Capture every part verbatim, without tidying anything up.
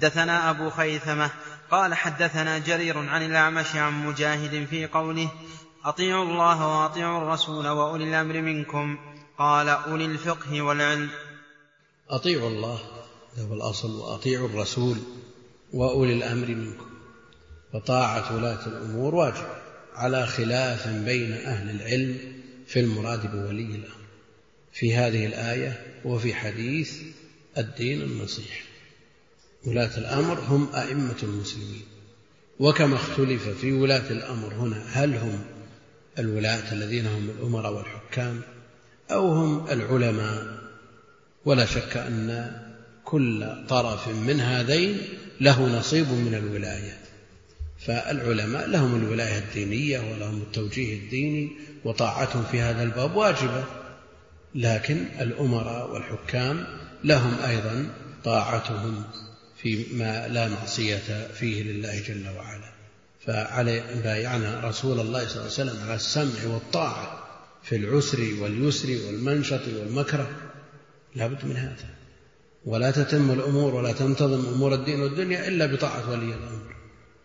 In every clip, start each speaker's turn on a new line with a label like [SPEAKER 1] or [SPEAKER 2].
[SPEAKER 1] حدثنا أبو خيثمة قال حدثنا جرير عن الأعمش عن مجاهد في قوله أطيعوا الله وأطيعوا الرسول وأولي الأمر منكم، قال أولي الفقه والعلم.
[SPEAKER 2] أطيعوا الله هو الأصل، وأطيعوا الرسول وأولي الأمر منكم. وطاعة ولاة الأمور واجب على خلاف بين أهل العلم في المراد بولي الأمر في هذه الآية وفي حديث الدين النصيحة. ولاة الأمر هم أئمة المسلمين، وكما اختلف في ولاة الأمر هنا هل هم الولاة الذين هم الأمراء والحكام أو هم العلماء، ولا شك أن كل طرف من هذين له نصيب من الولاية. فالعلماء لهم الولاية الدينية ولهم التوجيه الديني وطاعتهم في هذا الباب واجبة، لكن الأمراء والحكام لهم أيضا طاعتهم فيما لا معصية فيه لله جل وعلا. فعلى بايعنا رسول الله صلى الله عليه وسلم على السمع والطاعة في العسر واليسر والمنشط والمكره، لا بد من هذا. ولا تتم الأمور ولا تنتظم أمور الدين والدنيا إلا بطاعة ولي الأمر.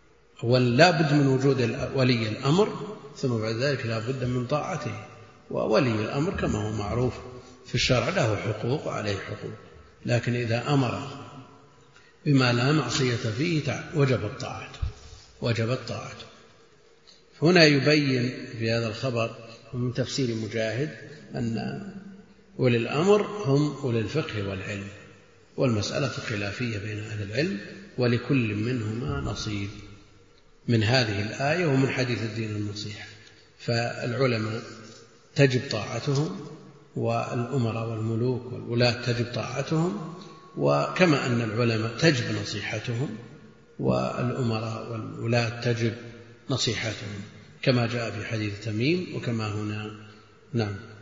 [SPEAKER 2] ولا بد من وجود ولي الأمر، ثم بعد ذلك لا بد من طاعته. وولي الأمر كما هو معروف في الشرع له حقوق وعليه حقوق، لكن إذا أمر بما لا معصية فيه وجبت طاعته وجبت طاعته. هنا يبين في هذا الخبر من تفسير مجاهد أن أولي الأمر هم أولي الفقه والعلم، والمسألة خلافية بين أهل العلم، ولكل منهما نصيب من هذه الآية ومن حديث الدين النصيحة. فالعلماء تجب طاعتهم، والأمراء والملوك والولاة تجب طاعتهم، وكما أن العلماء تجب نصيحتهم، والأمراء والولاة تجب نصيحتهم، كما جاء في حديث تميم وكما هنا. نعم.